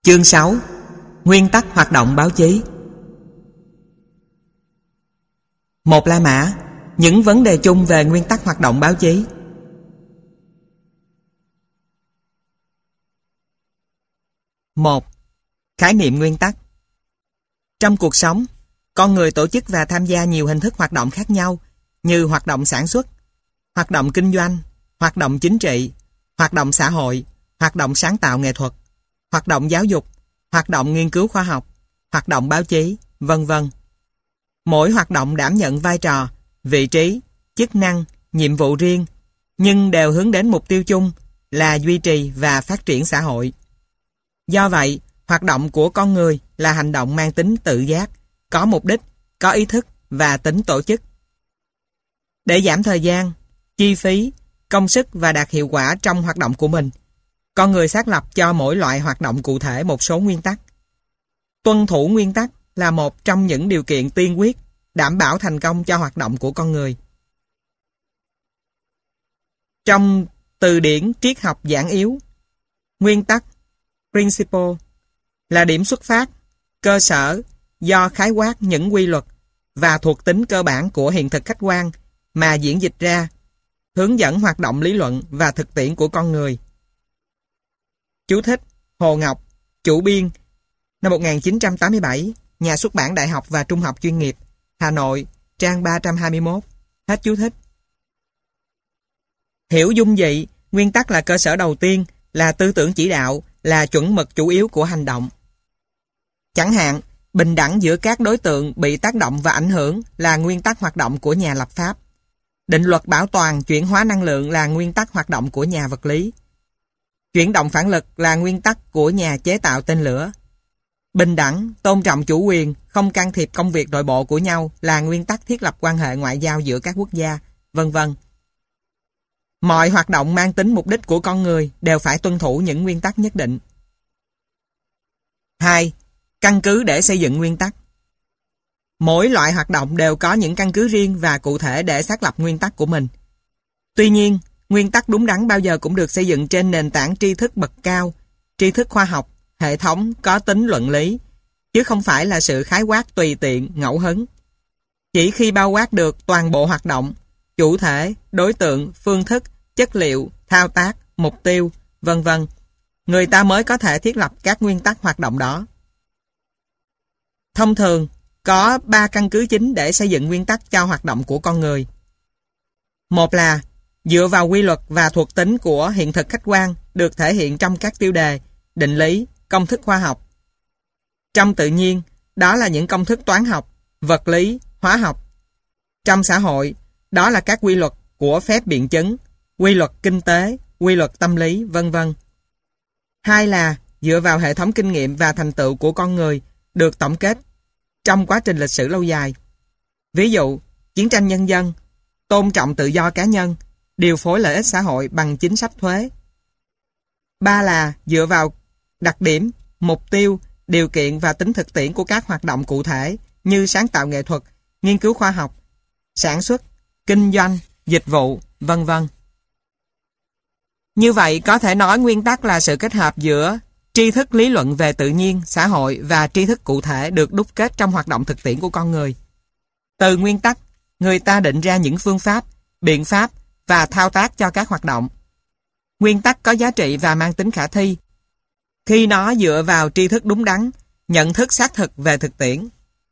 Chương 6. Nguyên tắc hoạt động báo chí. 1. La Mã. Những vấn đề chung về nguyên tắc hoạt động báo chí. 1. Khái niệm nguyên tắc. Trong cuộc sống, con người tổ chức và tham gia nhiều hình thức hoạt động khác nhau như hoạt động sản xuất, hoạt động kinh doanh, hoạt động chính trị, hoạt động xã hội, hoạt động sáng tạo nghệ thuật, hoạt động giáo dục, hoạt động nghiên cứu khoa học, hoạt động báo chí, vân vân. Mỗi hoạt động đảm nhận vai trò, vị trí, chức năng, nhiệm vụ riêng, nhưng đều hướng đến mục tiêu chung là duy trì và phát triển xã hội. Do vậy, hoạt động của con người là hành động mang tính tự giác, có mục đích, có ý thức và tính tổ chức. Để giảm thời gian, chi phí, công sức và đạt hiệu quả trong hoạt động của mình, con người xác lập cho mỗi loại hoạt động cụ thể một số nguyên tắc. Tuân thủ nguyên tắc là một trong những điều kiện tiên quyết đảm bảo thành công cho hoạt động của con người. Trong từ điển triết học giản yếu, nguyên tắc principle là điểm xuất phát, cơ sở do khái quát những quy luật và thuộc tính cơ bản của hiện thực khách quan mà diễn dịch ra, hướng dẫn hoạt động lý luận và thực tiễn của con người. Chú thích: Hồ Ngọc, chủ biên, năm 1987, nhà xuất bản Đại học và Trung học chuyên nghiệp, Hà Nội, trang 321. Hết chú thích. Hiểu dung dị, nguyên tắc là cơ sở đầu tiên, là tư tưởng chỉ đạo, là chuẩn mực chủ yếu của hành động. Chẳng hạn, bình đẳng giữa các đối tượng bị tác động và ảnh hưởng là nguyên tắc hoạt động của nhà lập pháp. Định luật bảo toàn chuyển hóa năng lượng là nguyên tắc hoạt động của nhà vật lý. Chuyển động phản lực là nguyên tắc của nhà chế tạo tên lửa. Bình đẳng, tôn trọng chủ quyền, không can thiệp công việc nội bộ của nhau là nguyên tắc thiết lập quan hệ ngoại giao giữa các quốc gia, vân vân. Mọi hoạt động mang tính mục đích của con người đều phải tuân thủ những nguyên tắc nhất định. 2. Căn cứ để xây dựng nguyên tắc. Mỗi loại hoạt động đều có những căn cứ riêng và cụ thể để xác lập nguyên tắc của mình. Tuy nhiên, nguyên tắc đúng đắn bao giờ cũng được xây dựng trên nền tảng tri thức bậc cao, tri thức khoa học, hệ thống có tính luận lý, chứ không phải là sự khái quát tùy tiện, ngẫu hứng. Chỉ khi bao quát được toàn bộ hoạt động, chủ thể, đối tượng, phương thức, chất liệu, thao tác, mục tiêu, vân vân, người ta mới có thể thiết lập các nguyên tắc hoạt động đó. Thông thường, có 3 căn cứ chính để xây dựng nguyên tắc cho hoạt động của con người. Một là dựa vào quy luật và thuộc tính của hiện thực khách quan được thể hiện trong các tiêu đề, định lý, công thức khoa học. Trong tự nhiên, đó là những công thức toán học, vật lý, hóa học. Trong xã hội, đó là các quy luật của phép biện chứng, quy luật kinh tế, quy luật tâm lý, vân vân. Hai là dựa vào hệ thống kinh nghiệm và thành tựu của con người được tổng kết trong quá trình lịch sử lâu dài. Ví dụ, chiến tranh nhân dân, tôn trọng tự do cá nhân, điều phối lợi ích xã hội bằng chính sách thuế. Ba là dựa vào đặc điểm, mục tiêu, điều kiện và tính thực tiễn của các hoạt động cụ thể như sáng tạo nghệ thuật, nghiên cứu khoa học, sản xuất, kinh doanh, dịch vụ, vân vân. Như vậy, có thể nói nguyên tắc là sự kết hợp giữa tri thức lý luận về tự nhiên, xã hội và tri thức cụ thể được đúc kết trong hoạt động thực tiễn của con người. Từ nguyên tắc, người ta định ra những phương pháp, biện pháp và thao tác cho các hoạt động. Nguyên tắc có giá trị và mang tính khả thi khi nó dựa vào tri thức đúng đắn, nhận thức xác thực về thực tiễn.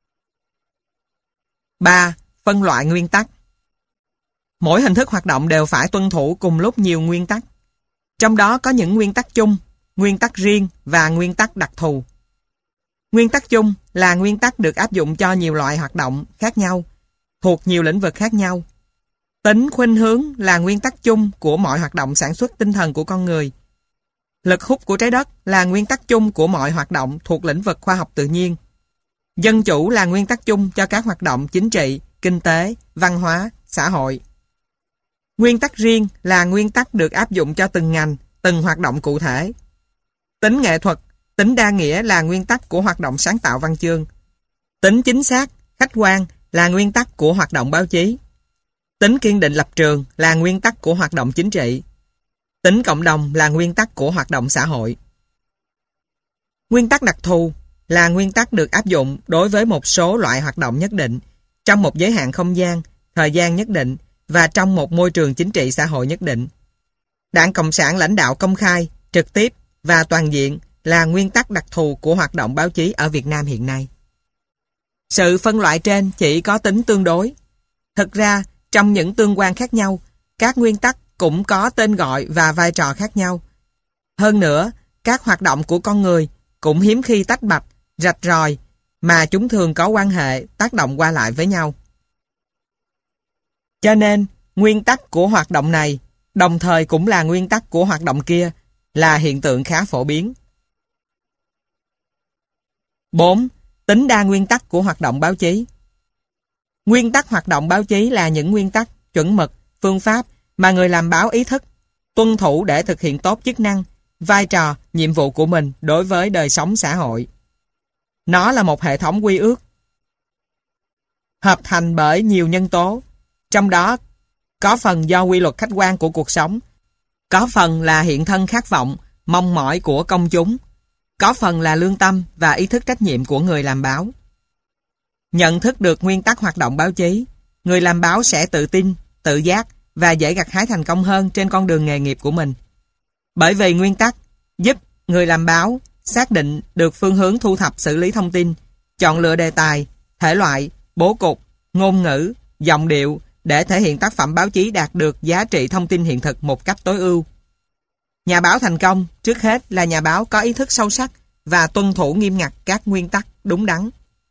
3. Phân loại nguyên tắc. Mỗi hình thức hoạt động đều phải tuân thủ cùng lúc nhiều nguyên tắc. Trong đó có những nguyên tắc chung, nguyên tắc riêng và nguyên tắc đặc thù. Nguyên tắc chung là nguyên tắc được áp dụng cho nhiều loại hoạt động khác nhau, thuộc nhiều lĩnh vực khác nhau. Tính khuynh hướng là nguyên tắc chung của mọi hoạt động sản xuất tinh thần của con người. Lực hút của trái đất là nguyên tắc chung của mọi hoạt động thuộc lĩnh vực khoa học tự nhiên. Dân chủ là nguyên tắc chung cho các hoạt động chính trị, kinh tế, văn hóa, xã hội. Nguyên tắc riêng là nguyên tắc được áp dụng cho từng ngành, từng hoạt động cụ thể. Tính nghệ thuật, tính đa nghĩa là nguyên tắc của hoạt động sáng tạo văn chương. Tính chính xác, khách quan là nguyên tắc của hoạt động báo chí. Tính kiên định lập trường là nguyên tắc của hoạt động chính trị. Tính cộng đồng là nguyên tắc của hoạt động xã hội. Nguyên tắc đặc thù là nguyên tắc được áp dụng đối với một số loại hoạt động nhất định, trong một giới hạn không gian, thời gian nhất định và trong một môi trường chính trị xã hội nhất định. Đảng Cộng sản lãnh đạo công khai, trực tiếp và toàn diện là nguyên tắc đặc thù của hoạt động báo chí ở Việt Nam hiện nay. Sự phân loại trên chỉ có tính tương đối. Thực ra, trong những tương quan khác nhau, các nguyên tắc cũng có tên gọi và vai trò khác nhau. Hơn nữa, các hoạt động của con người cũng hiếm khi tách bạch, rạch ròi, mà chúng thường có quan hệ tác động qua lại với nhau. Cho nên, nguyên tắc của hoạt động này đồng thời cũng là nguyên tắc của hoạt động kia, là hiện tượng khá phổ biến. 4. Tính đa nguyên tắc của hoạt động báo chí. Nguyên tắc hoạt động báo chí là những nguyên tắc, chuẩn mực, phương pháp mà người làm báo ý thức, tuân thủ để thực hiện tốt chức năng, vai trò, nhiệm vụ của mình đối với đời sống xã hội. Nó là một hệ thống quy ước hợp thành bởi nhiều nhân tố, trong đó có phần do quy luật khách quan của cuộc sống, có phần là hiện thân khát vọng, mong mỏi của công chúng, có phần là lương tâm và ý thức trách nhiệm của người làm báo. Nhận thức được nguyên tắc hoạt động báo chí, người làm báo sẽ tự tin, tự giác và dễ gặt hái thành công hơn trên con đường nghề nghiệp của mình. Bởi vì nguyên tắc giúp người làm báo xác định được phương hướng thu thập xử lý thông tin, chọn lựa đề tài, thể loại, bố cục, ngôn ngữ, giọng điệu để thể hiện tác phẩm báo chí đạt được giá trị thông tin hiện thực một cách tối ưu. Nhà báo thành công trước hết là nhà báo có ý thức sâu sắc và tuân thủ nghiêm ngặt các nguyên tắc đúng đắn.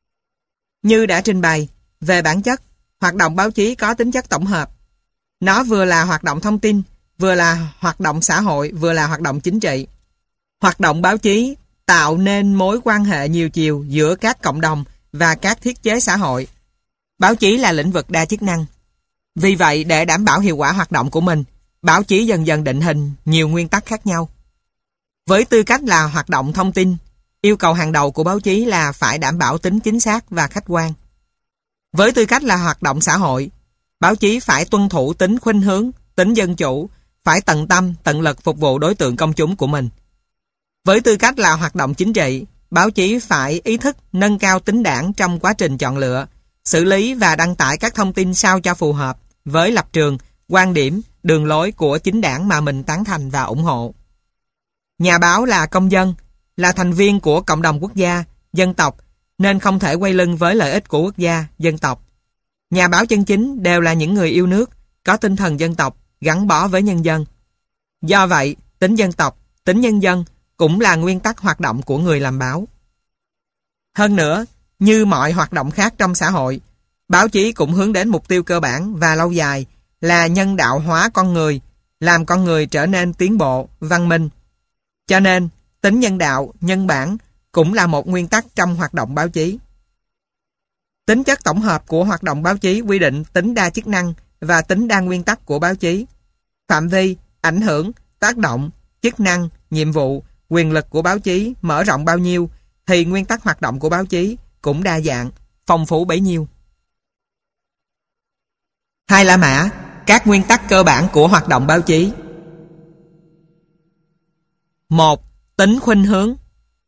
Như đã trình bày, về bản chất, hoạt động báo chí có tính chất tổng hợp. Nó vừa là hoạt động thông tin, vừa là hoạt động xã hội, vừa là hoạt động chính trị. Hoạt động báo chí tạo nên mối quan hệ nhiều chiều giữa các cộng đồng và các thiết chế xã hội. Báo chí là lĩnh vực đa chức năng. Vì vậy, để đảm bảo hiệu quả hoạt động của mình, báo chí dần dần định hình nhiều nguyên tắc khác nhau. Với tư cách là hoạt động thông tin, yêu cầu hàng đầu của báo chí là phải đảm bảo tính chính xác và khách quan. Với tư cách là hoạt động xã hội, báo chí phải tuân thủ tính khuynh hướng, tính dân chủ, phải tận tâm, tận lực phục vụ đối tượng công chúng của mình. Với tư cách là hoạt động chính trị, báo chí phải ý thức nâng cao tính đảng trong quá trình chọn lựa, xử lý và đăng tải các thông tin sao cho phù hợp với lập trường, quan điểm, đường lối của chính đảng mà mình tán thành và ủng hộ. Nhà báo là công dân, là thành viên của cộng đồng quốc gia, dân tộc, nên không thể quay lưng với lợi ích của quốc gia, dân tộc. Nhà báo chân chính đều là những người yêu nước, có tinh thần dân tộc, gắn bó với nhân dân. Do vậy, tính dân tộc, tính nhân dân cũng là nguyên tắc hoạt động của người làm báo. Hơn nữa, như mọi hoạt động khác trong xã hội, báo chí cũng hướng đến mục tiêu cơ bản và lâu dài là nhân đạo hóa con người, làm con người trở nên tiến bộ, văn minh. Cho nên, tính nhân đạo, nhân bản cũng là một nguyên tắc trong hoạt động báo chí. Tính chất tổng hợp của hoạt động báo chí quy định tính đa chức năng và tính đa nguyên tắc của báo chí. Phạm vi, ảnh hưởng, tác động, chức năng, nhiệm vụ, quyền lực của báo chí mở rộng bao nhiêu thì nguyên tắc hoạt động của báo chí cũng đa dạng, phong phú bấy nhiêu. 2 La Mã, các nguyên tắc cơ bản của hoạt động báo chí. 1. Tính khuynh hướng.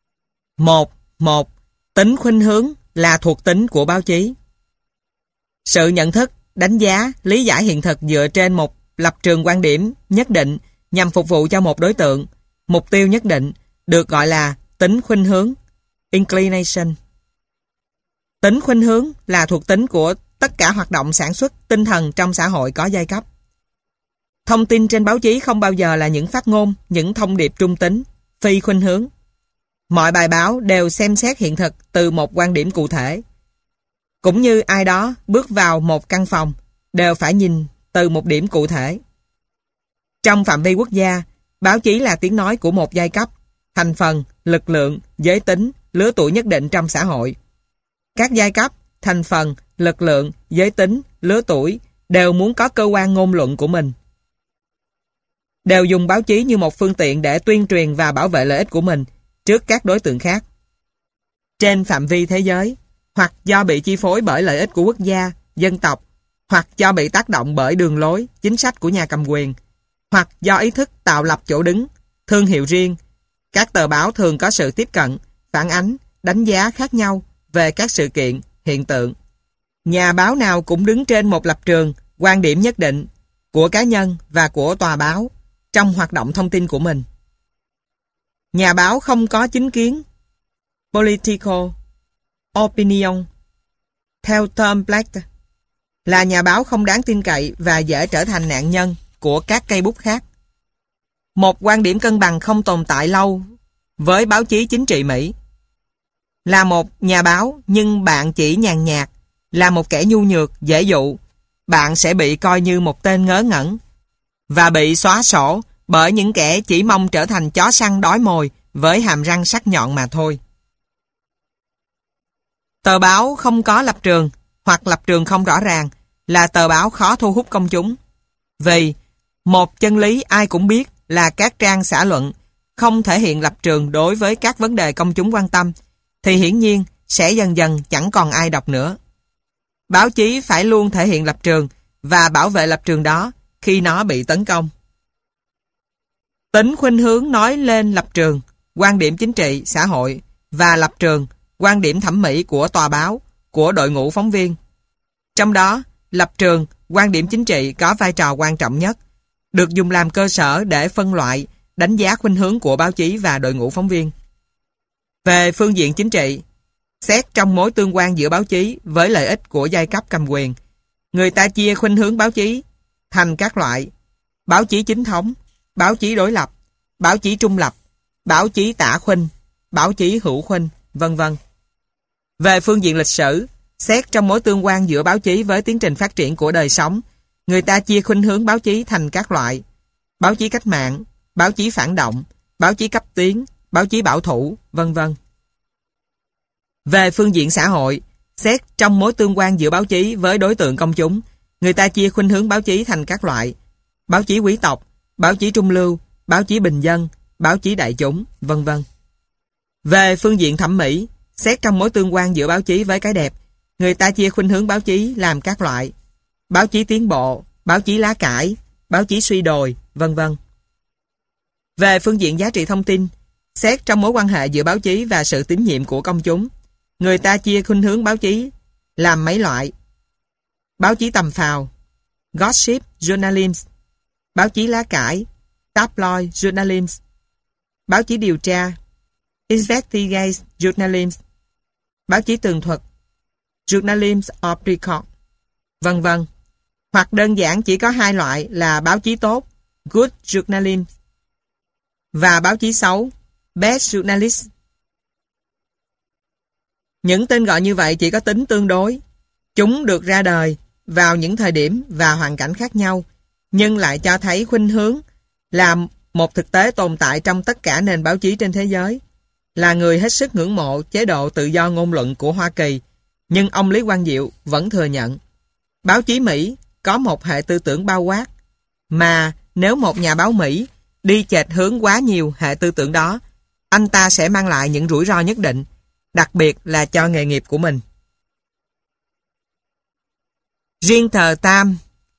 1. Tính khuynh hướng là thuộc tính của báo chí. Sự nhận thức, đánh giá, lý giải hiện thực dựa trên một lập trường quan điểm nhất định nhằm phục vụ cho một đối tượng, mục tiêu nhất định được gọi là tính khuynh hướng, inclination. Tính khuynh hướng là thuộc tính của tất cả hoạt động sản xuất tinh thần trong xã hội có giai cấp. Thông tin trên báo chí không bao giờ là những phát ngôn, những thông điệp trung tính, phi khuynh hướng. Mọi bài báo đều xem xét hiện thực từ một quan điểm cụ thể. Cũng như ai đó bước vào một căn phòng, đều phải nhìn từ một điểm cụ thể. Trong phạm vi quốc gia, báo chí là tiếng nói của một giai cấp, thành phần, lực lượng, giới tính, lứa tuổi nhất định trong xã hội. Các giai cấp, thành phần, lực lượng, giới tính, lứa tuổi đều muốn có cơ quan ngôn luận của mình. Đều dùng báo chí như một phương tiện để tuyên truyền và bảo vệ lợi ích của mình trước các đối tượng khác. Trên phạm vi thế giới, hoặc do bị chi phối bởi lợi ích của quốc gia, dân tộc, hoặc do bị tác động bởi đường lối, chính sách của nhà cầm quyền, hoặc do ý thức tạo lập chỗ đứng, thương hiệu riêng, các tờ báo thường có sự tiếp cận, phản ánh, đánh giá khác nhau về các sự kiện, hiện tượng. Nhà báo nào cũng đứng trên một lập trường, quan điểm nhất định của cá nhân và của tòa báo trong hoạt động thông tin của mình. Nhà báo không có chính kiến, political opinion, theo Tom Black, là nhà báo không đáng tin cậy và dễ trở thành nạn nhân của các cây bút khác. Một quan điểm cân bằng không tồn tại lâu với báo chí chính trị Mỹ. Là một nhà báo nhưng bạn chỉ nhàn nhạt, là một kẻ nhu nhược, dễ dụ, bạn sẽ bị coi như một tên ngớ ngẩn và bị xóa sổ bởi những kẻ chỉ mong trở thành chó săn đói mồi với hàm răng sắc nhọn mà thôi. Tờ báo không có lập trường hoặc lập trường không rõ ràng là tờ báo khó thu hút công chúng. Vì một chân lý ai cũng biết là các trang xã luận không thể hiện lập trường đối với các vấn đề công chúng quan tâm, thì hiển nhiên sẽ dần dần chẳng còn ai đọc nữa. Báo chí phải luôn thể hiện lập trường và bảo vệ lập trường đó khi nó bị tấn công. Tính khuynh hướng nói lên lập trường, quan điểm chính trị, xã hội và lập trường, quan điểm thẩm mỹ của tòa báo, của đội ngũ phóng viên. Trong đó, lập trường, quan điểm chính trị có vai trò quan trọng nhất, được dùng làm cơ sở để phân loại, đánh giá khuynh hướng của báo chí và đội ngũ phóng viên. Về phương diện chính trị, xét trong mối tương quan giữa báo chí với lợi ích của giai cấp cầm quyền, người ta chia khuynh hướng báo chí thành các loại: báo chí chính thống, báo chí đối lập, báo chí trung lập, báo chí tả khuynh, báo chí hữu khuynh, vân vân. Về phương diện lịch sử, xét trong mối tương quan giữa báo chí với tiến trình phát triển của đời sống, người ta chia khuynh hướng báo chí thành các loại: báo chí cách mạng, báo chí phản động, báo chí cấp tiến, báo chí bảo thủ, vân vân. Về phương diện xã hội, xét trong mối tương quan giữa báo chí với đối tượng công chúng, người ta chia khuynh hướng báo chí thành các loại: báo chí quý tộc, báo chí trung lưu, báo chí bình dân, báo chí đại chúng, vân vân. Về phương diện thẩm mỹ, xét trong mối tương quan giữa báo chí với cái đẹp, người ta chia khuynh hướng báo chí làm các loại: báo chí tiến bộ, báo chí lá cải, báo chí suy đồi, vân vân. Về phương diện giá trị thông tin, xét trong mối quan hệ giữa báo chí và sự tín nhiệm của công chúng, người ta chia khuynh hướng báo chí làm mấy loại: báo chí tầm phào, gossip journalism, báo chí lá cải, tabloid journalism, báo chí điều tra, investigate journalism, báo chí tường thuật, journalism of record, vân vân. Hoặc đơn giản chỉ có hai loại là báo chí tốt, good journalism, và báo chí xấu, bad journalism. Những tên gọi như vậy chỉ có tính tương đối. Chúng được ra đời vào những thời điểm và hoàn cảnh khác nhau, nhưng lại cho thấy khuynh hướng là một thực tế tồn tại trong tất cả nền báo chí trên thế giới. Là người hết sức ngưỡng mộ chế độ tự do ngôn luận của Hoa Kỳ, nhưng ông Lý Quang Diệu vẫn thừa nhận báo chí Mỹ có một hệ tư tưởng bao quát, mà nếu một nhà báo Mỹ đi chệch hướng quá nhiều hệ tư tưởng đó, anh ta sẽ mang lại những rủi ro nhất định, đặc biệt là cho nghề nghiệp của mình. Riêng tờ Time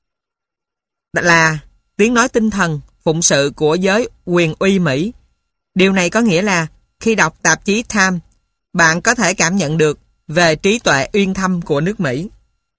là tiếng nói tinh thần, phụng sự của giới quyền uy Mỹ. Điều này có nghĩa là khi đọc tạp chí Time, bạn có thể cảm nhận được về trí tuệ uyên thâm của nước Mỹ.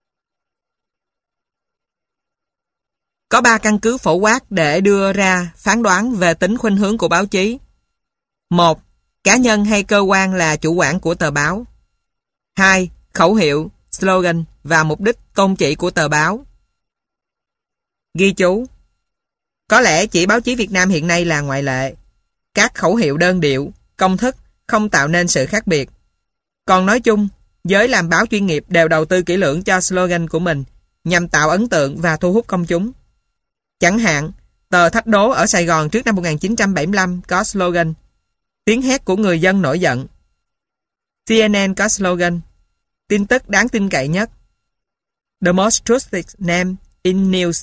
Có 3 căn cứ phổ quát để đưa ra phán đoán về tính khuynh hướng của báo chí. 1. Cá nhân hay cơ quan là chủ quản của tờ báo. 2. Khẩu hiệu, slogan và mục đích tôn chỉ của tờ báo. Ghi chú: có lẽ chỉ báo chí Việt Nam hiện nay là ngoại lệ. Các khẩu hiệu đơn điệu, công thức không tạo nên sự khác biệt. Còn nói chung, giới làm báo chuyên nghiệp đều đầu tư kỹ lưỡng cho slogan của mình nhằm tạo ấn tượng và thu hút công chúng. Chẳng hạn, tờ Thách Đố ở Sài Gòn trước năm 1975 có slogan tiếng hét của người dân nổi giận. CNN có slogan tin tức đáng tin cậy nhất, The most trusted name in news.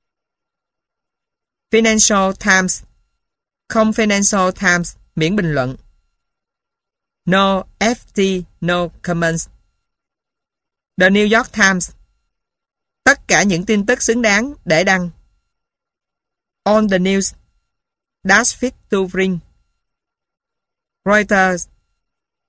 Financial Times không Financial Times miễn bình luận. No FT, no comments. The New York Times tất cả những tin tức xứng đáng để đăng. On the news, that's fit to bring. Reuters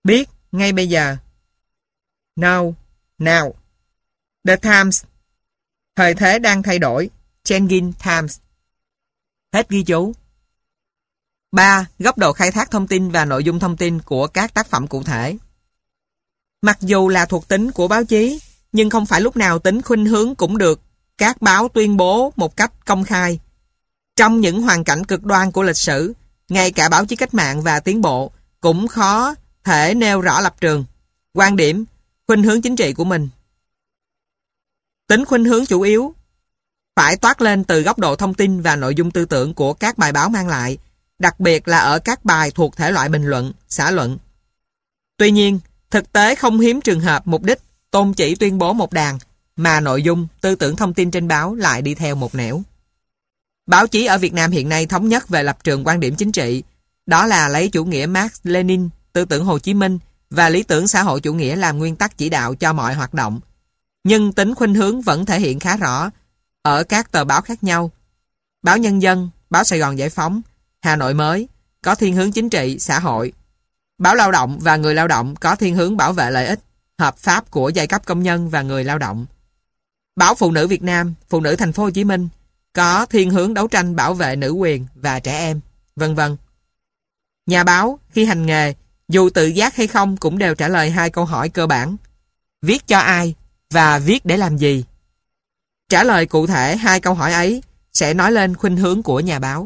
Biết, ngay bây giờ. Now, now. The Times. Thời thế đang thay đổi. Changing times. Hết ghi chú. 3. Góc độ khai thác thông tin và nội dung thông tin của các tác phẩm cụ thể. Mặc dù là thuộc tính của báo chí, nhưng không phải lúc nào tính khuynh hướng cũng được các báo tuyên bố một cách công khai. Trong những hoàn cảnh cực đoan của lịch sử, ngay cả báo chí cách mạng và tiến bộ cũng khó thể nêu rõ lập trường, quan điểm, khuynh hướng chính trị của mình. Tính khuynh hướng chủ yếu phải toát lên từ góc độ thông tin và nội dung tư tưởng của các bài báo mang lại, đặc biệt là ở các bài thuộc thể loại bình luận, xã luận. Tuy nhiên, thực tế không hiếm trường hợp mục đích tôn chỉ tuyên bố một đàn, mà nội dung, tư tưởng thông tin trên báo lại đi theo một nẻo. Báo chí ở Việt Nam hiện nay thống nhất về lập trường quan điểm chính trị, đó là lấy chủ nghĩa Marx, Lenin, tư tưởng Hồ Chí Minh và lý tưởng xã hội chủ nghĩa làm nguyên tắc chỉ đạo cho mọi hoạt động. Nhưng tính khuynh hướng vẫn thể hiện khá rõ ở các tờ báo khác nhau. Báo Nhân dân, báo Sài Gòn Giải Phóng, Hà Nội Mới có thiên hướng chính trị, xã hội. Báo Lao động và Người Lao động có thiên hướng bảo vệ lợi ích hợp pháp của giai cấp công nhân và người lao động. Báo Phụ nữ Việt Nam, Phụ nữ Thành phố Hồ Chí Minh có thiên hướng đấu tranh bảo vệ nữ quyền và trẻ em, vân vân. Nhà báo khi hành nghề, dù tự giác hay không cũng đều trả lời hai câu hỏi cơ bản: viết cho ai và viết để làm gì? Trả lời cụ thể hai câu hỏi ấy sẽ nói lên khuynh hướng của nhà báo.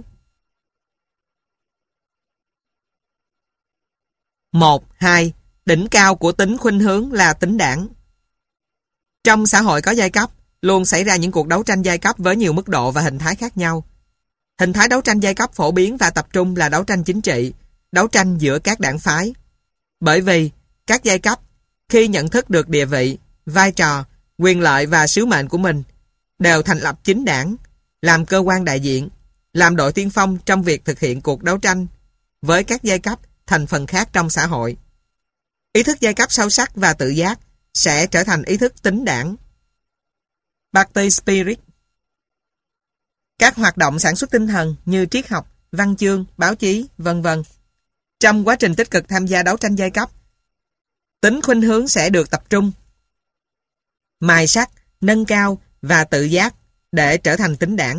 1. 2. Đỉnh cao của tính khuynh hướng là tính đảng. Trong xã hội có giai cấp, luôn xảy ra những cuộc đấu tranh giai cấp với nhiều mức độ và hình thái khác nhau. Hình thái đấu tranh giai cấp phổ biến và tập trung là đấu tranh chính trị, đấu tranh giữa các đảng phái. Bởi vì, các giai cấp, khi nhận thức được địa vị, vai trò, quyền lợi và sứ mệnh của mình, đều thành lập chính đảng, làm cơ quan đại diện, làm đội tiên phong trong việc thực hiện cuộc đấu tranh với các giai cấp thành phần khác trong xã hội. Ý thức giai cấp sâu sắc và tự giác sẽ trở thành ý thức tính đảng. Party Spirit. Các hoạt động sản xuất tinh thần như triết học, văn chương, báo chí, vân vân. Trong quá trình tích cực tham gia đấu tranh giai cấp, tính khuynh hướng sẽ được tập trung, mài sắc, nâng cao và tự giác để trở thành tính đảng.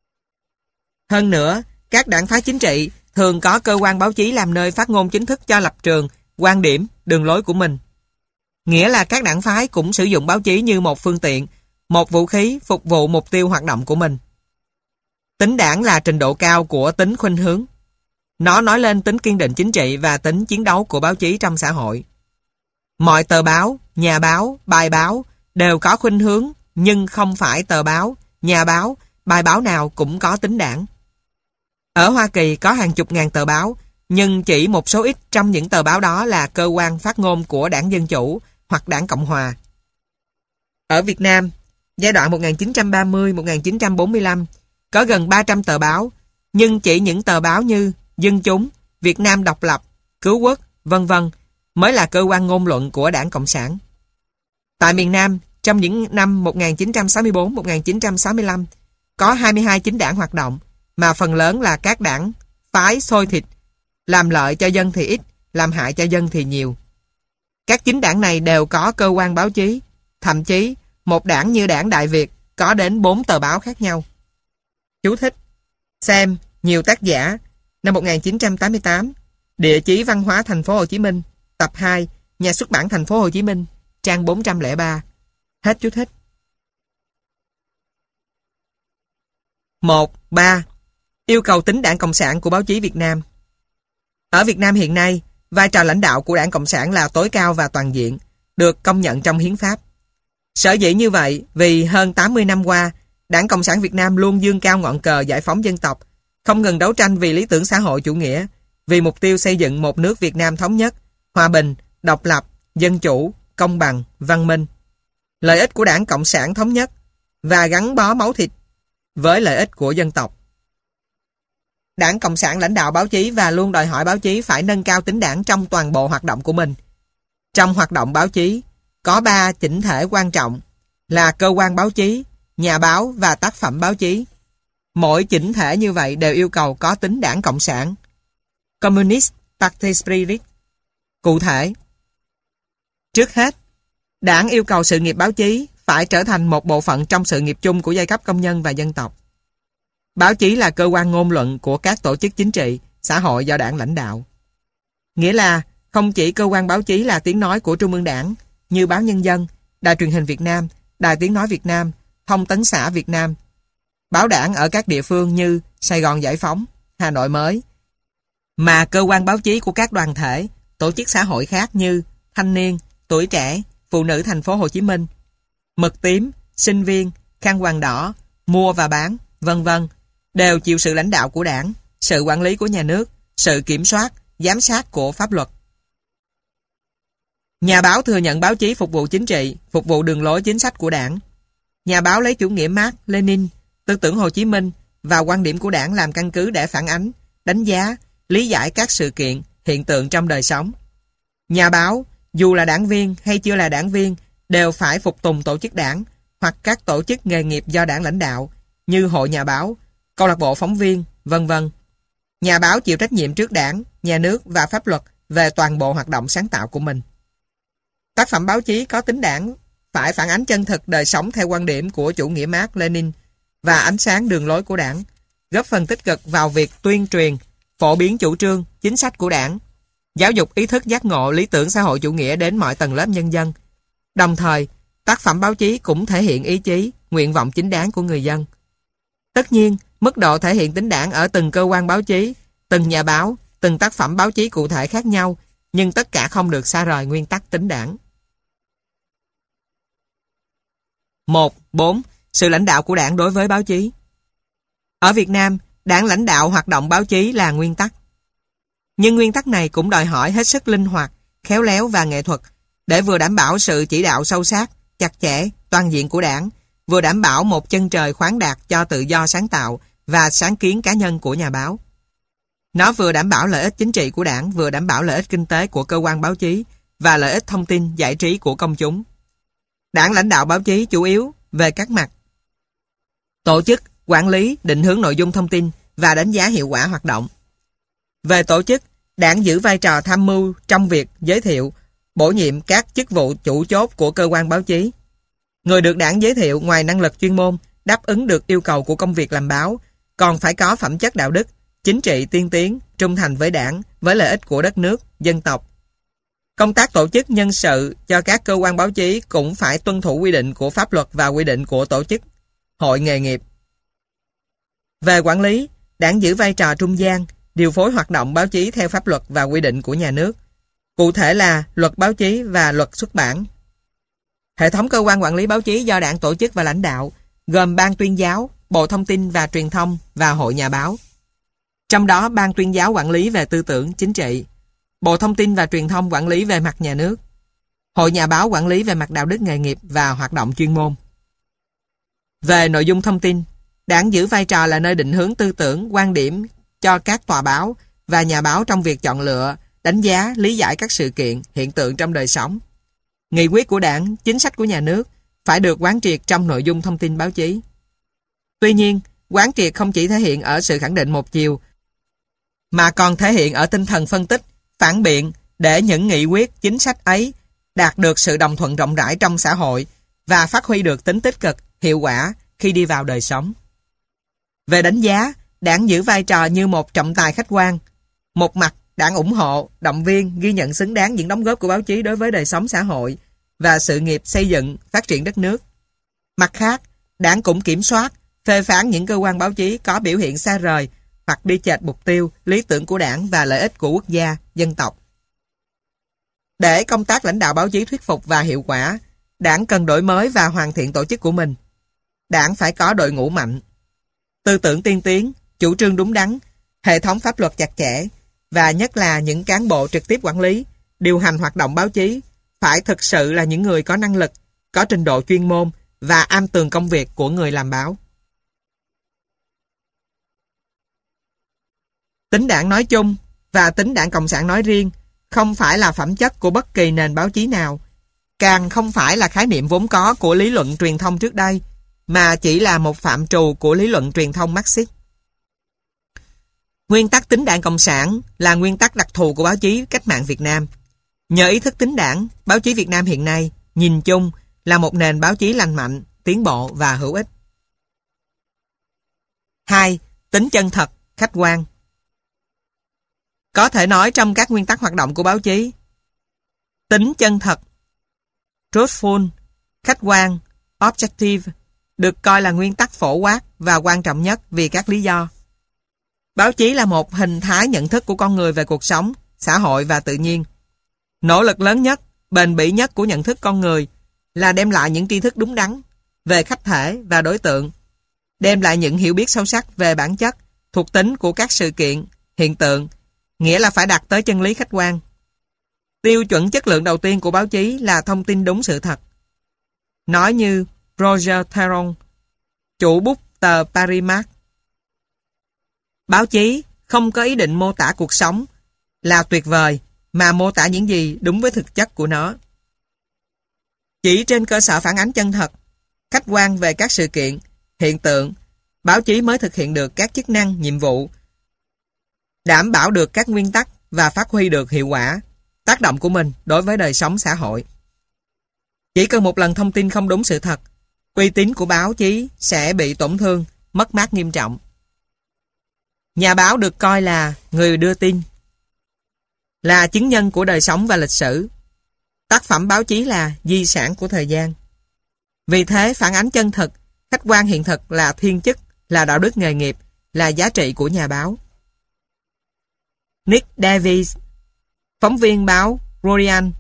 Hơn nữa, các đảng phái chính trị thường có cơ quan báo chí làm nơi phát ngôn chính thức cho lập trường, quan điểm, đường lối của mình. Nghĩa là các đảng phái cũng sử dụng báo chí như một phương tiện, một vũ khí phục vụ mục tiêu hoạt động của mình. Tính đảng là trình độ cao của tính khuynh hướng. Nó nói lên tính kiên định chính trị và tính chiến đấu của báo chí trong xã hội. Mọi tờ báo, nhà báo, bài báo đều có khuynh hướng, nhưng không phải tờ báo, nhà báo, bài báo nào cũng có tính đảng. Ở Hoa Kỳ có hàng chục ngàn tờ báo, nhưng chỉ một số ít trong những tờ báo đó là cơ quan phát ngôn của Đảng Dân Chủ hoặc Đảng Cộng Hòa. Ở Việt Nam, giai đoạn 1930-1945 có gần 300 tờ báo, nhưng chỉ những tờ báo như Dân Chúng, Việt Nam Độc Lập, Cứu Quốc, vân vân mới là cơ quan ngôn luận của Đảng Cộng sản. Tại miền Nam, trong những năm 1964-1965 có 22 chính đảng hoạt động, mà phần lớn là các đảng phái xôi thịt, làm lợi cho dân thì ít, làm hại cho dân thì nhiều. Các chính đảng này đều có cơ quan báo chí, thậm chí một đảng như Đảng Đại Việt có đến 4 tờ báo khác nhau. Chú thích: xem nhiều tác giả, năm 1988, Địa chí văn hóa Thành phố Hồ Chí Minh, tập 2, Nhà xuất bản Thành phố Hồ Chí Minh, trang 403. Hết chú thích. 1.3. Yêu cầu tính Đảng Cộng sản của báo chí Việt Nam. Ở Việt Nam hiện nay, vai trò lãnh đạo của Đảng Cộng sản là tối cao và toàn diện, được công nhận trong hiến pháp. Sở dĩ như vậy vì hơn 80 năm qua, Đảng Cộng sản Việt Nam luôn dương cao ngọn cờ giải phóng dân tộc, không ngừng đấu tranh vì lý tưởng xã hội chủ nghĩa, vì mục tiêu xây dựng một nước Việt Nam thống nhất, hòa bình, độc lập, dân chủ, công bằng, văn minh. Lợi ích của Đảng Cộng sản thống nhất và gắn bó máu thịt với lợi ích của dân tộc. Đảng Cộng sản lãnh đạo báo chí và luôn đòi hỏi báo chí phải nâng cao tính đảng trong toàn bộ hoạt động của mình. Trong hoạt động báo chí, có 3 chỉnh thể quan trọng là cơ quan báo chí, nhà báo và tác phẩm báo chí. Mỗi chỉnh thể như vậy đều yêu cầu có tính Đảng Cộng sản, Communist Party Spirit. Cụ thể, trước hết, Đảng yêu cầu sự nghiệp báo chí phải trở thành một bộ phận trong sự nghiệp chung của giai cấp công nhân và dân tộc. Báo chí là cơ quan ngôn luận của các tổ chức chính trị, xã hội do Đảng lãnh đạo. Nghĩa là không chỉ cơ quan báo chí là tiếng nói của Trung ương Đảng như Báo Nhân dân, Đài Truyền hình Việt Nam, Đài Tiếng nói Việt Nam, Thông tấn xã Việt Nam, báo Đảng ở các địa phương như Sài Gòn Giải phóng, Hà Nội Mới, mà cơ quan báo chí của các đoàn thể, tổ chức xã hội khác như Thanh niên, Tuổi trẻ, Phụ nữ thành phố Hồ Chí Minh, Mực tím, Sinh viên, Khăn quàng đỏ, Mua và bán, vân vân, đều chịu sự lãnh đạo của Đảng, sự quản lý của nhà nước, sự kiểm soát, giám sát của pháp luật. Nhà báo thừa nhận báo chí phục vụ chính trị, phục vụ đường lối chính sách của Đảng. Nhà báo lấy chủ nghĩa Mác, Lênin, tư tưởng Hồ Chí Minh và quan điểm của Đảng làm căn cứ để phản ánh, đánh giá, lý giải các sự kiện, hiện tượng trong đời sống. Nhà báo, dù là đảng viên hay chưa là đảng viên, đều phải phục tùng tổ chức Đảng hoặc các tổ chức nghề nghiệp do Đảng lãnh đạo như Hội Nhà báo, Câu lạc bộ phóng viên, vân vân. Nhà báo chịu trách nhiệm trước Đảng, nhà nước và pháp luật về toàn bộ hoạt động sáng tạo của mình. Tác phẩm báo chí có tính Đảng phải phản ánh chân thực đời sống theo quan điểm của chủ nghĩa Mác Lênin và ánh sáng đường lối của Đảng, góp phần tích cực vào việc tuyên truyền, phổ biến chủ trương, chính sách của Đảng, giáo dục ý thức giác ngộ lý tưởng xã hội chủ nghĩa đến mọi tầng lớp nhân dân. Đồng thời, tác phẩm báo chí cũng thể hiện ý chí, nguyện vọng chính đáng của người dân. Tất nhiên, mức độ thể hiện tính Đảng ở từng cơ quan báo chí, từng nhà báo, từng tác phẩm báo chí cụ thể khác nhau, nhưng tất cả không được xa rời nguyên tắc tính Đảng. 1.4. Sự lãnh đạo của Đảng đối với báo chí. Ở Việt Nam, Đảng lãnh đạo hoạt động báo chí là nguyên tắc. Nhưng nguyên tắc này cũng đòi hỏi hết sức linh hoạt, khéo léo và nghệ thuật để vừa đảm bảo sự chỉ đạo sâu sát, chặt chẽ, toàn diện của Đảng, vừa đảm bảo một chân trời khoáng đạt cho tự do sáng tạo và sáng kiến cá nhân của nhà báo. Nó vừa đảm bảo lợi ích chính trị của Đảng, vừa đảm bảo lợi ích kinh tế của cơ quan báo chí và lợi ích thông tin, giải trí của công chúng. Đảng lãnh đạo báo chí chủ yếu về các mặt tổ chức, quản lý, định hướng nội dung thông tin và đánh giá hiệu quả hoạt động. Về tổ chức, Đảng giữ vai trò tham mưu trong việc giới thiệu, bổ nhiệm các chức vụ chủ chốt của cơ quan báo chí. Người được Đảng giới thiệu ngoài năng lực chuyên môn, đáp ứng được yêu cầu của công việc làm báo, còn phải có phẩm chất đạo đức, chính trị tiên tiến, trung thành với Đảng, với lợi ích của đất nước, dân tộc. Công tác tổ chức nhân sự cho các cơ quan báo chí cũng phải tuân thủ quy định của pháp luật và quy định của tổ chức, hội nghề nghiệp. Về quản lý, Đảng giữ vai trò trung gian, điều phối hoạt động báo chí theo pháp luật và quy định của nhà nước, cụ thể là luật báo chí và luật xuất bản. Hệ thống cơ quan quản lý báo chí do Đảng tổ chức và lãnh đạo, gồm Ban Tuyên giáo, Bộ Thông tin và Truyền thông và Hội Nhà báo. Trong đó, Ban Tuyên giáo quản lý về tư tưởng, chính trị, Bộ Thông tin và Truyền thông quản lý về mặt nhà nước, Hội Nhà báo quản lý về mặt đạo đức nghề nghiệp và hoạt động chuyên môn. Về nội dung thông tin, Đảng giữ vai trò là nơi định hướng tư tưởng, quan điểm cho các tòa báo và nhà báo trong việc chọn lựa, đánh giá, lý giải các sự kiện, hiện tượng trong đời sống. Nghị quyết của Đảng, chính sách của nhà nước phải được quán triệt trong nội dung thông tin báo chí. Tuy nhiên, quán triệt không chỉ thể hiện ở sự khẳng định một chiều, mà còn thể hiện ở tinh thần phân tích, phản biện để những nghị quyết, chính sách ấy đạt được sự đồng thuận rộng rãi trong xã hội và phát huy được tính tích cực, hiệu quả khi đi vào đời sống. Về đánh giá, Đảng giữ vai trò như một trọng tài khách quan. Một mặt, Đảng ủng hộ, động viên, ghi nhận xứng đáng những đóng góp của báo chí đối với đời sống xã hội và sự nghiệp xây dựng, phát triển đất nước. Mặt khác, Đảng cũng kiểm soát, phê phán những cơ quan báo chí có biểu hiện xa rời hoặc đi chệch mục tiêu, lý tưởng của Đảng và lợi ích của quốc gia, dân tộc. Để công tác lãnh đạo báo chí thuyết phục và hiệu quả, Đảng cần đổi mới và hoàn thiện tổ chức của mình. Đảng phải có đội ngũ mạnh, tư tưởng tiên tiến, chủ trương đúng đắn, hệ thống pháp luật chặt chẽ, và nhất là những cán bộ trực tiếp quản lý, điều hành hoạt động báo chí phải thực sự là những người có năng lực, có trình độ chuyên môn và am tường công việc của người làm báo. Tính Đảng nói chung và tính Đảng Cộng sản nói riêng không phải là phẩm chất của bất kỳ nền báo chí nào, càng không phải là khái niệm vốn có của lý luận truyền thông trước đây, mà chỉ là một phạm trù của lý luận truyền thông Marxist. Nguyên tắc tính Đảng Cộng sản là nguyên tắc đặc thù của báo chí cách mạng Việt Nam. Nhờ ý thức tính đảng, báo chí Việt Nam hiện nay, nhìn chung, là một nền báo chí lành mạnh, tiến bộ và hữu ích. 2. Tính chân thật, khách quan. Có thể nói trong các nguyên tắc hoạt động của báo chí, tính chân thật, truthful, khách quan, objective, được coi là nguyên tắc phổ quát và quan trọng nhất vì các lý do. Báo chí là một hình thái nhận thức của con người về cuộc sống, xã hội và tự nhiên. Nỗ lực lớn nhất, bền bỉ nhất của nhận thức con người là đem lại những tri thức đúng đắn về khách thể và đối tượng, đem lại những hiểu biết sâu sắc về bản chất, thuộc tính của các sự kiện, hiện tượng, nghĩa là phải đạt tới chân lý khách quan. Tiêu chuẩn chất lượng đầu tiên của báo chí là thông tin đúng sự thật. Nói như Roger Theron, chủ bút tờ Paris Match, báo chí không có ý định mô tả cuộc sống là tuyệt vời, mà mô tả những gì đúng với thực chất của nó. Chỉ trên cơ sở phản ánh chân thật, khách quan về các sự kiện, hiện tượng, báo chí mới thực hiện được các chức năng, nhiệm vụ, đảm bảo được các nguyên tắc và phát huy được hiệu quả, tác động của mình đối với đời sống xã hội. Chỉ cần một lần thông tin không đúng sự thật, uy tín của báo chí sẽ bị tổn thương, mất mát nghiêm trọng. Nhà báo được coi là người đưa tin, là chứng nhân của đời sống và lịch sử. Tác phẩm báo chí là di sản của thời gian. Vì thế, phản ánh chân thực, khách quan hiện thực là thiên chức, là đạo đức nghề nghiệp, là giá trị của nhà báo. Nick Davis, phóng viên báo Guardian,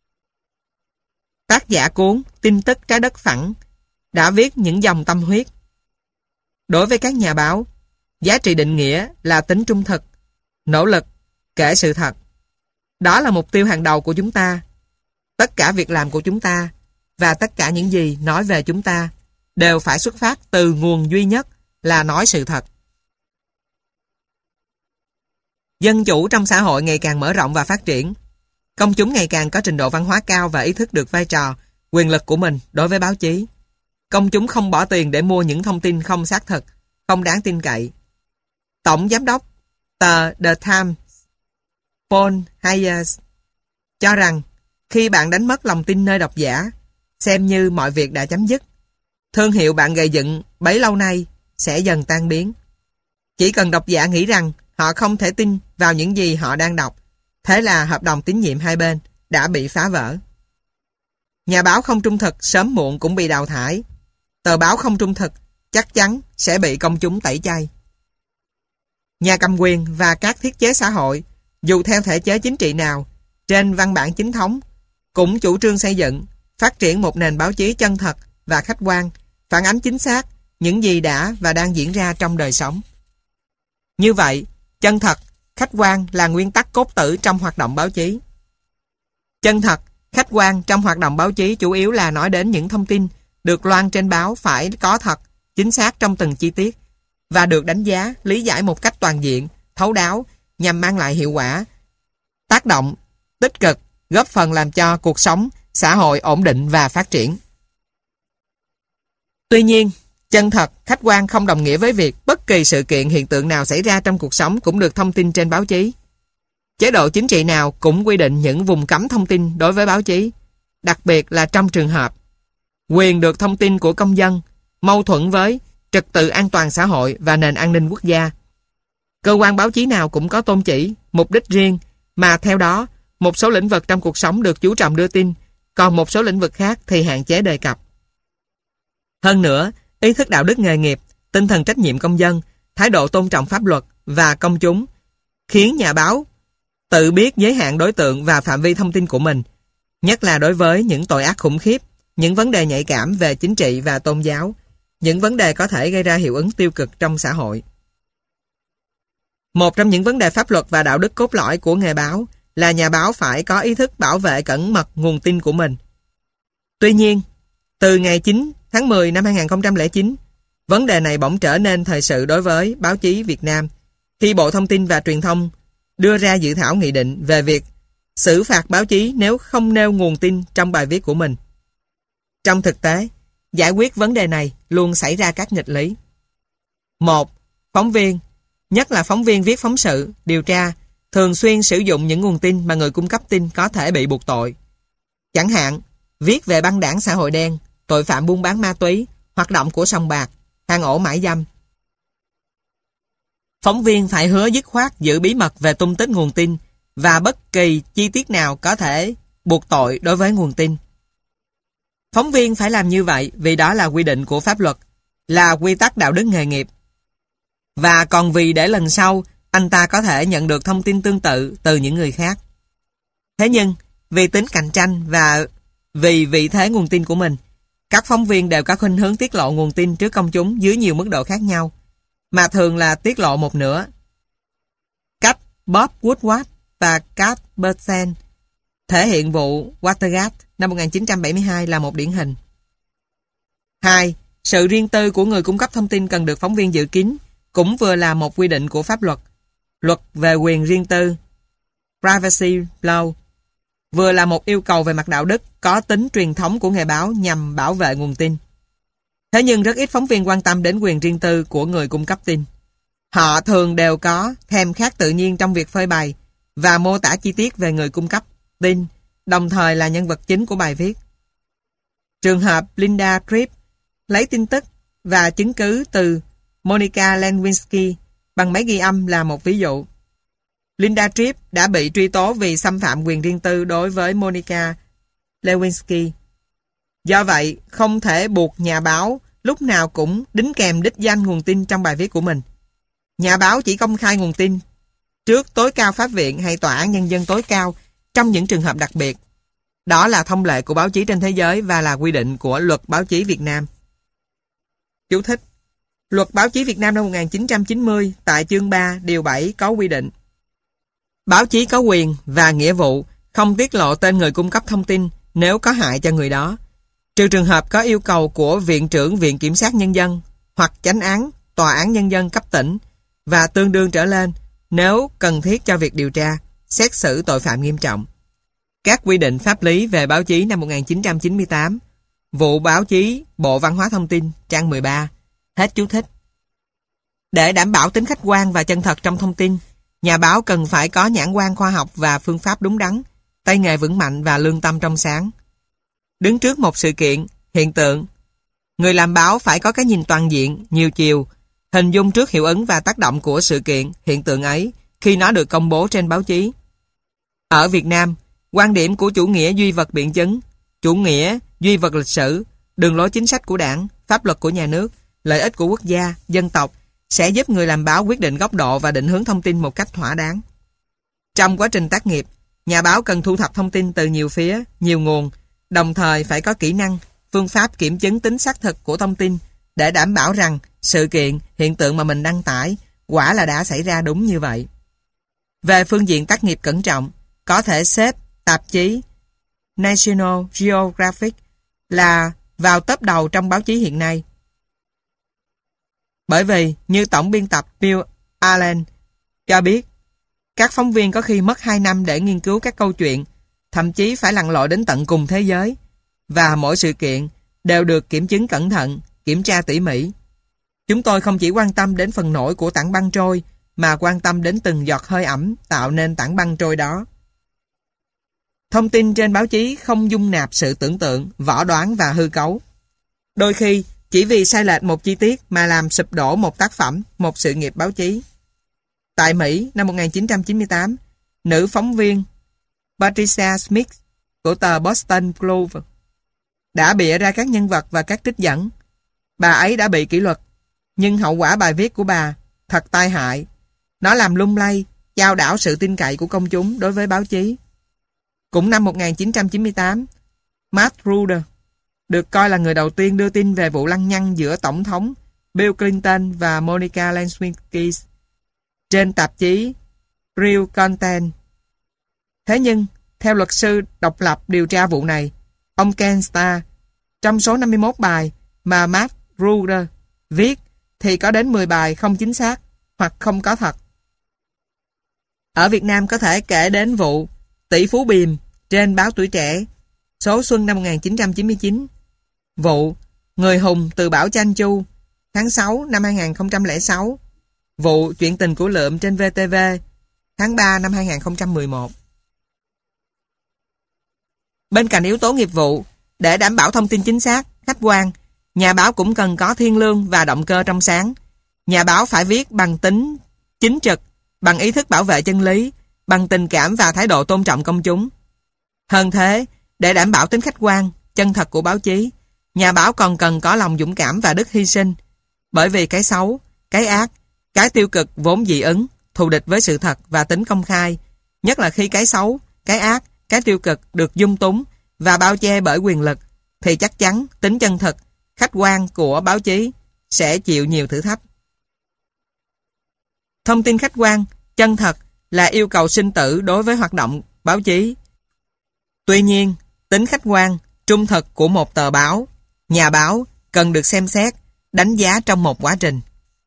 tác giả cuốn Tin tức trái đất phẳng, đã viết những dòng tâm huyết. Đối với các nhà báo, giá trị định nghĩa là tính trung thực, nỗ lực, kể sự thật. Đó là mục tiêu hàng đầu của chúng ta. Tất cả việc làm của chúng ta và tất cả những gì nói về chúng ta đều phải xuất phát từ nguồn duy nhất là nói sự thật. Dân chủ trong xã hội ngày càng mở rộng và phát triển. Công chúng ngày càng có trình độ văn hóa cao và ý thức được vai trò, quyền lực của mình đối với báo chí. Công chúng không bỏ tiền để mua những thông tin không xác thực, không đáng tin cậy. Tổng giám đốc tờ The Times, Paul Hayes, cho rằng khi bạn đánh mất lòng tin nơi độc giả, xem như mọi việc đã chấm dứt. Thương hiệu bạn gây dựng bấy lâu nay sẽ dần tan biến. Chỉ cần độc giả nghĩ rằng họ không thể tin vào những gì họ đang đọc, thế là hợp đồng tín nhiệm hai bên đã bị phá vỡ. Nhà báo không trung thực sớm muộn cũng bị đào thải. Tờ báo không trung thực chắc chắn sẽ bị công chúng tẩy chay. Nhà cầm quyền và các thiết chế xã hội, dù theo thể chế chính trị nào, trên văn bản chính thống, cũng chủ trương xây dựng, phát triển một nền báo chí chân thật và khách quan, phản ánh chính xác những gì đã và đang diễn ra trong đời sống. Như vậy, chân thật, khách quan là nguyên tắc cốt tử trong hoạt động báo chí. Chân thật, khách quan trong hoạt động báo chí chủ yếu là nói đến những thông tin được loan trên báo phải có thật, chính xác trong từng chi tiết và được đánh giá, lý giải một cách toàn diện, thấu đáo nhằm mang lại hiệu quả, tác động tích cực, góp phần làm cho cuộc sống, xã hội ổn định và phát triển. Tuy nhiên, chân thật, khách quan không đồng nghĩa với việc bất kỳ sự kiện hiện tượng nào xảy ra trong cuộc sống cũng được thông tin trên báo chí. Chế độ chính trị nào cũng quy định những vùng cấm thông tin đối với báo chí, đặc biệt là trong trường hợp quyền được thông tin của công dân mâu thuẫn với trật tự an toàn xã hội và nền an ninh quốc gia. Cơ quan báo chí nào cũng có tôn chỉ, mục đích riêng, mà theo đó, một số lĩnh vực trong cuộc sống được chú trọng đưa tin, còn một số lĩnh vực khác thì hạn chế đề cập. Hơn nữa, ý thức đạo đức nghề nghiệp, tinh thần trách nhiệm công dân, thái độ tôn trọng pháp luật và công chúng khiến nhà báo tự biết giới hạn đối tượng và phạm vi thông tin của mình, nhất là đối với những tội ác khủng khiếp, những vấn đề nhạy cảm về chính trị và tôn giáo, những vấn đề có thể gây ra hiệu ứng tiêu cực trong xã hội. Một trong những vấn đề pháp luật và đạo đức cốt lõi của nghề báo là nhà báo phải có ý thức bảo vệ cẩn mật nguồn tin của mình. Tuy nhiên, từ ngày 9 tháng 10 năm 2009, vấn đề này bỗng trở nên thời sự đối với báo chí Việt Nam khi Bộ Thông tin và Truyền thông đưa ra dự thảo nghị định về việc xử phạt báo chí nếu không nêu nguồn tin trong bài viết của mình. Trong thực tế, giải quyết vấn đề này luôn xảy ra các nghịch lý. 1. Phóng viên, nhất là phóng viên viết phóng sự, điều tra, thường xuyên sử dụng những nguồn tin mà người cung cấp tin có thể bị buộc tội. Chẳng hạn, viết về băng đảng xã hội đen, tội phạm buôn bán ma túy, hoạt động của sòng bạc, hang ổ mại dâm. Phóng viên phải hứa dứt khoát giữ bí mật về tung tích nguồn tin và bất kỳ chi tiết nào có thể buộc tội đối với nguồn tin. Phóng viên phải làm như vậy vì đó là quy định của pháp luật, là quy tắc đạo đức nghề nghiệp. Và còn vì để lần sau anh ta có thể nhận được thông tin tương tự từ những người khác. Thế nhưng, vì tính cạnh tranh và vì vị thế nguồn tin của mình, các phóng viên đều có khuynh hướng tiết lộ nguồn tin trước công chúng dưới nhiều mức độ khác nhau, mà thường là tiết lộ một nửa. Cách Bob Woodward và Cat Bernstein thể hiện vụ Watergate năm 1972 là một điển hình. 2. Sự riêng tư của người cung cấp thông tin cần được phóng viên giữ kín cũng vừa là một quy định của pháp luật. Luật về quyền riêng tư, Privacy Law, vừa là một yêu cầu về mặt đạo đức có tính truyền thống của nghề báo nhằm bảo vệ nguồn tin. Thế nhưng rất ít phóng viên quan tâm đến quyền riêng tư của người cung cấp tin. Họ thường đều có thèm khát tự nhiên trong việc phơi bày và mô tả chi tiết về người cung cấp tin, đồng thời là nhân vật chính của bài viết. Trường hợp Linda Tripp lấy tin tức và chứng cứ từ Monica Lewinsky bằng máy ghi âm là một ví dụ. Linda Tripp đã bị truy tố vì xâm phạm quyền riêng tư đối với Monica Lewinsky. Do vậy, không thể buộc nhà báo lúc nào cũng đính kèm đích danh nguồn tin trong bài viết của mình. Nhà báo chỉ công khai nguồn tin trước tối cao pháp viện hay tòa án nhân dân tối cao trong những trường hợp đặc biệt. Đó là thông lệ của báo chí trên thế giới và là quy định của Luật Báo chí Việt Nam. Chú thích: Luật Báo chí Việt Nam năm 1990 tại chương 3 điều 7 có quy định: báo chí có quyền và nghĩa vụ không tiết lộ tên người cung cấp thông tin nếu có hại cho người đó, trừ trường hợp có yêu cầu của Viện trưởng Viện Kiểm sát Nhân dân hoặc Chánh án Tòa án Nhân dân cấp tỉnh và tương đương trở lên nếu cần thiết cho việc điều tra, xét xử tội phạm nghiêm trọng. Các quy định pháp lý về báo chí năm 1998, vụ báo chí Bộ Văn hóa Thông tin, trang 13. Hết chú thích. Để đảm bảo tính khách quan và chân thật trong thông tin, nhà báo cần phải có nhãn quan khoa học và phương pháp đúng đắn, tay nghề vững mạnh và lương tâm trong sáng. Đứng trước một sự kiện, hiện tượng, người làm báo phải có cái nhìn toàn diện, nhiều chiều, hình dung trước hiệu ứng và tác động của sự kiện, hiện tượng ấy khi nó được công bố trên báo chí. Ở Việt Nam, quan điểm của chủ nghĩa duy vật biện chứng, chủ nghĩa duy vật lịch sử, đường lối chính sách của đảng, pháp luật của nhà nước, lợi ích của quốc gia, dân tộc sẽ giúp người làm báo quyết định góc độ và định hướng thông tin một cách thỏa đáng. Trong quá trình tác nghiệp, nhà báo cần thu thập thông tin từ nhiều phía, nhiều nguồn, đồng thời phải có kỹ năng, phương pháp kiểm chứng tính xác thực của thông tin để đảm bảo rằng sự kiện, hiện tượng mà mình đăng tải quả là đã xảy ra đúng như vậy. Về phương diện tác nghiệp cẩn trọng, có thể xếp tạp chí National Geographic là vào top đầu trong báo chí hiện nay. Bởi vì, như tổng biên tập Bill Allen cho biết, các phóng viên có khi mất 2 năm để nghiên cứu các câu chuyện, thậm chí phải lặn lội đến tận cùng thế giới, và mỗi sự kiện đều được kiểm chứng cẩn thận, kiểm tra tỉ mỉ. Chúng tôi không chỉ quan tâm đến phần nổi của tảng băng trôi, mà quan tâm đến từng giọt hơi ẩm tạo nên tảng băng trôi đó. Thông tin trên báo chí không dung nạp sự tưởng tượng, võ đoán và hư cấu. Đôi khi, chỉ vì sai lệch một chi tiết mà làm sụp đổ một tác phẩm, một sự nghiệp báo chí. Tại Mỹ, năm 1998, nữ phóng viên Patricia Smith của tờ Boston Globe đã bịa ra các nhân vật và các trích dẫn. Bà ấy đã bị kỷ luật, nhưng hậu quả bài viết của bà thật tai hại. Nó làm lung lay, chao đảo sự tin cậy của công chúng đối với báo chí. Cũng năm 1998, Matt Ruder được coi là người đầu tiên đưa tin về vụ lăng nhăng giữa Tổng thống Bill Clinton và Monica Lewinsky trên tạp chí Real Content. Thế nhưng, theo luật sư độc lập điều tra vụ này, ông Ken Starr, trong số 51 bài mà Matt Ruder viết thì có đến 10 bài không chính xác hoặc không có thật. Ở Việt Nam có thể kể đến vụ tỷ phú Bìm trên báo Tuổi Trẻ số xuân năm 1999, vụ người hùng từ Bảo Chanh Chu tháng 6 năm 2006, vụ chuyện tình của Lượm trên VTV tháng 3 năm 2011. Bên cạnh yếu tố nghiệp vụ, để đảm bảo thông tin chính xác, khách quan, nhà báo cũng cần có thiên lương và động cơ trong sáng. Nhà báo phải viết bằng tính chính trực, bằng ý thức bảo vệ chân lý, bằng tình cảm và thái độ tôn trọng công chúng. Hơn thế, để đảm bảo tính khách quan, chân thật của báo chí, nhà báo còn cần có lòng dũng cảm và đức hy sinh. Bởi vì cái xấu, cái ác, cái tiêu cực vốn dị ứng, thù địch với sự thật và tính công khai, nhất là khi cái xấu, cái ác, cái tiêu cực được dung túng và bao che bởi quyền lực, thì chắc chắn tính chân thực, khách quan của báo chí sẽ chịu nhiều thử thách. Thông tin khách quan, chân thật là yêu cầu sinh tử đối với hoạt động báo chí. Tuy nhiên, tính khách quan, trung thực của một tờ báo, nhà báo cần được xem xét, đánh giá trong một quá trình.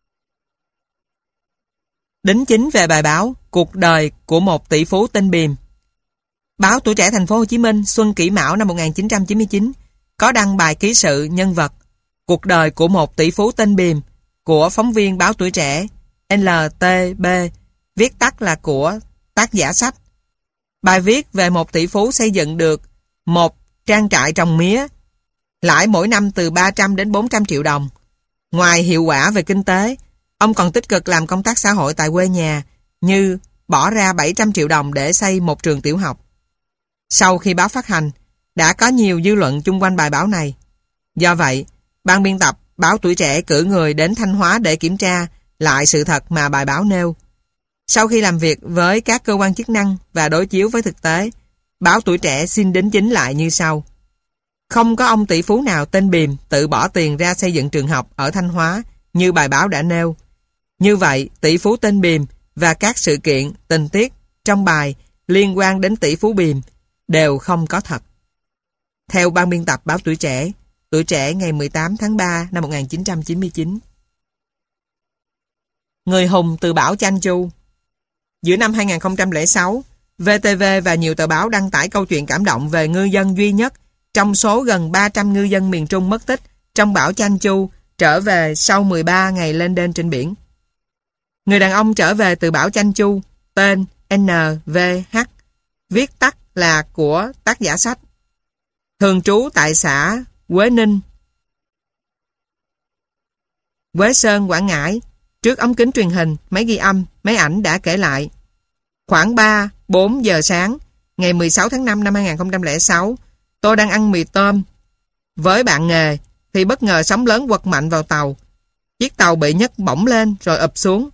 Đính chính về bài báo Cuộc đời của một tỷ phú tên Bìm. Báo Tuổi Trẻ Thành phố Hồ Chí Minh Xuân Kỷ Mão năm 1999 có đăng bài ký sự nhân vật Cuộc đời của một tỷ phú tên Bìm của phóng viên báo Tuổi Trẻ LTB, viết tắt là của tác giả sách. Bài viết về một tỷ phú xây dựng được một trang trại trồng mía, lãi mỗi năm từ 300 đến 400 triệu đồng. Ngoài hiệu quả về kinh tế, ông còn tích cực làm công tác xã hội tại quê nhà, như bỏ ra 700 triệu đồng để xây một trường tiểu học. Sau khi báo phát hành, đã có nhiều dư luận chung quanh bài báo này. Do vậy, ban biên tập báo Tuổi Trẻ cử người đến Thanh Hóa để kiểm tra lại sự thật mà bài báo nêu. Sau khi làm việc với các cơ quan chức năng và đối chiếu với thực tế, báo Tuổi Trẻ xin đính chính lại như sau. Không có ông tỷ phú nào tên Bìm tự bỏ tiền ra xây dựng trường học ở Thanh Hóa như bài báo đã nêu. Như vậy, tỷ phú tên Bìm và các sự kiện, tình tiết trong bài liên quan đến tỷ phú Bìm đều không có thật. Theo ban biên tập báo Tuổi Trẻ ngày 18 tháng 3 năm 1999. Người hùng từ bão Chan Chu. Giữa năm 2006, VTV và nhiều tờ báo đăng tải câu chuyện cảm động về ngư dân duy nhất trong số gần 300 ngư dân miền Trung mất tích trong bão Chan Chu trở về sau 13 ngày lênh đênh trên biển. Người đàn ông trở về từ bão Chan Chu, tên NVH, viết tắt là của tác giả sách, thường trú tại xã Quế Ninh, Quế Sơn, Quảng Ngãi. Trước ống kính truyền hình, máy ghi âm, máy ảnh đã kể lại. Khoảng 3-4 giờ sáng, ngày 16 tháng 5 năm 2006, tôi đang ăn mì tôm với bạn nghề, thì bất ngờ sóng lớn quật mạnh vào tàu. Chiếc tàu bị nhấc bổng lên rồi ụp xuống.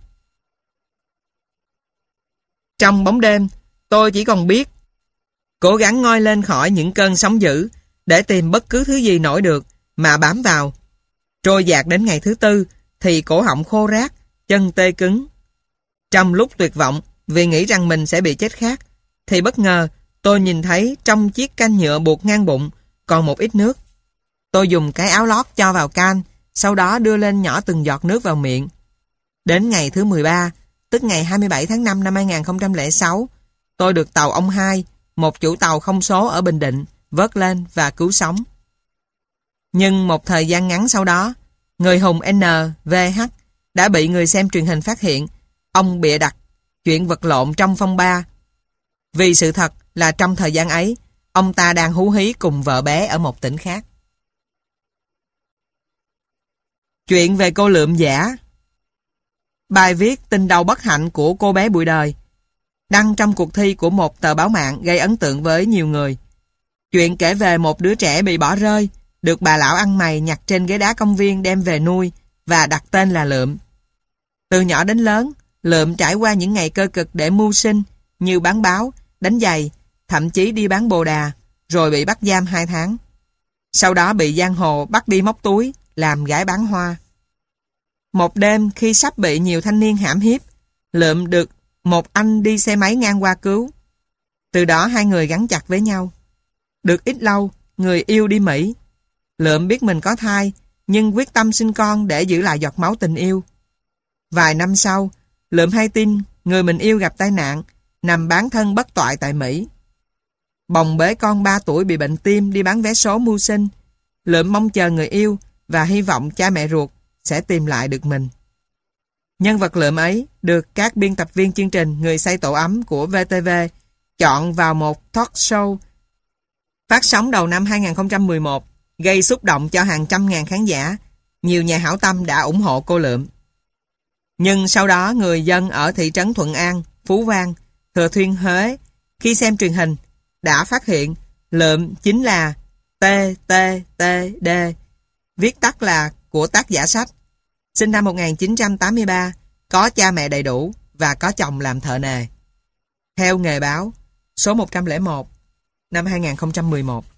Trong bóng đêm, tôi chỉ còn biết cố gắng ngoi lên khỏi những cơn sóng dữ để tìm bất cứ thứ gì nổi được mà bám vào. Trôi dạt đến ngày thứ tư thì cổ họng khô rát, chân tê cứng. Trong lúc tuyệt vọng vì nghĩ rằng mình sẽ bị chết khát, thì bất ngờ tôi nhìn thấy trong chiếc can nhựa buộc ngang bụng còn một ít nước. Tôi dùng cái áo lót cho vào can, sau đó đưa lên nhỏ từng giọt nước vào miệng. Đến ngày thứ 13, tức ngày 27 tháng 5 năm 2006, tôi được tàu ông Hai, một chủ tàu không số ở Bình Định, vớt lên và cứu sống. Nhưng một thời gian ngắn sau đó, người hùng NVH đã bị người xem truyền hình phát hiện ông bịa đặt chuyện vật lộn trong phong ba. Vì sự thật là trong thời gian ấy, ông ta đang hú hí cùng vợ bé ở một tỉnh khác. Chuyện về cô lượm giả. Bài viết Tình đầu bất hạnh của cô bé bụi đời, đăng trong cuộc thi của một tờ báo mạng, gây ấn tượng với nhiều người. Chuyện kể về một đứa trẻ bị bỏ rơi, được bà lão ăn mày nhặt trên ghế đá công viên đem về nuôi và đặt tên là Lượm. Từ nhỏ đến lớn, Lượm trải qua những ngày cơ cực để mưu sinh, như bán báo, đánh giày, thậm chí đi bán bồ đà, rồi bị bắt giam 2 tháng. Sau đó bị giang hồ bắt đi móc túi, làm gái bán hoa. Một đêm khi sắp bị nhiều thanh niên hãm hiếp, Lượm được một anh đi xe máy ngang qua cứu. Từ đó hai người gắn chặt với nhau. Được ít lâu, người yêu đi Mỹ. Lượm biết mình có thai, nhưng quyết tâm sinh con để giữ lại giọt máu tình yêu. Vài năm sau, Lượm hay tin người mình yêu gặp tai nạn, nằm bán thân bất toại tại Mỹ. Bồng bế con 3 tuổi bị bệnh tim đi bán vé số mưu sinh. Lượm mong chờ người yêu và hy vọng cha mẹ ruột sẽ tìm lại được mình. Nhân vật Lượm ấy được các biên tập viên chương trình Người Xây Tổ Ấm của VTV chọn vào một talk show phát sóng đầu năm 2011, gây xúc động cho hàng trăm ngàn khán giả. Nhiều nhà hảo tâm đã ủng hộ cô Lượm. Nhưng sau đó người dân ở thị trấn Thuận An, Phú Vang, Thừa Thiên Huế khi xem truyền hình đã phát hiện Lượm chính là TTTD, viết tắt là của tác giả sách. Sinh năm 1983, có cha mẹ đầy đủ và có chồng làm thợ nề. Theo Nghề Báo, số 101, năm 2011.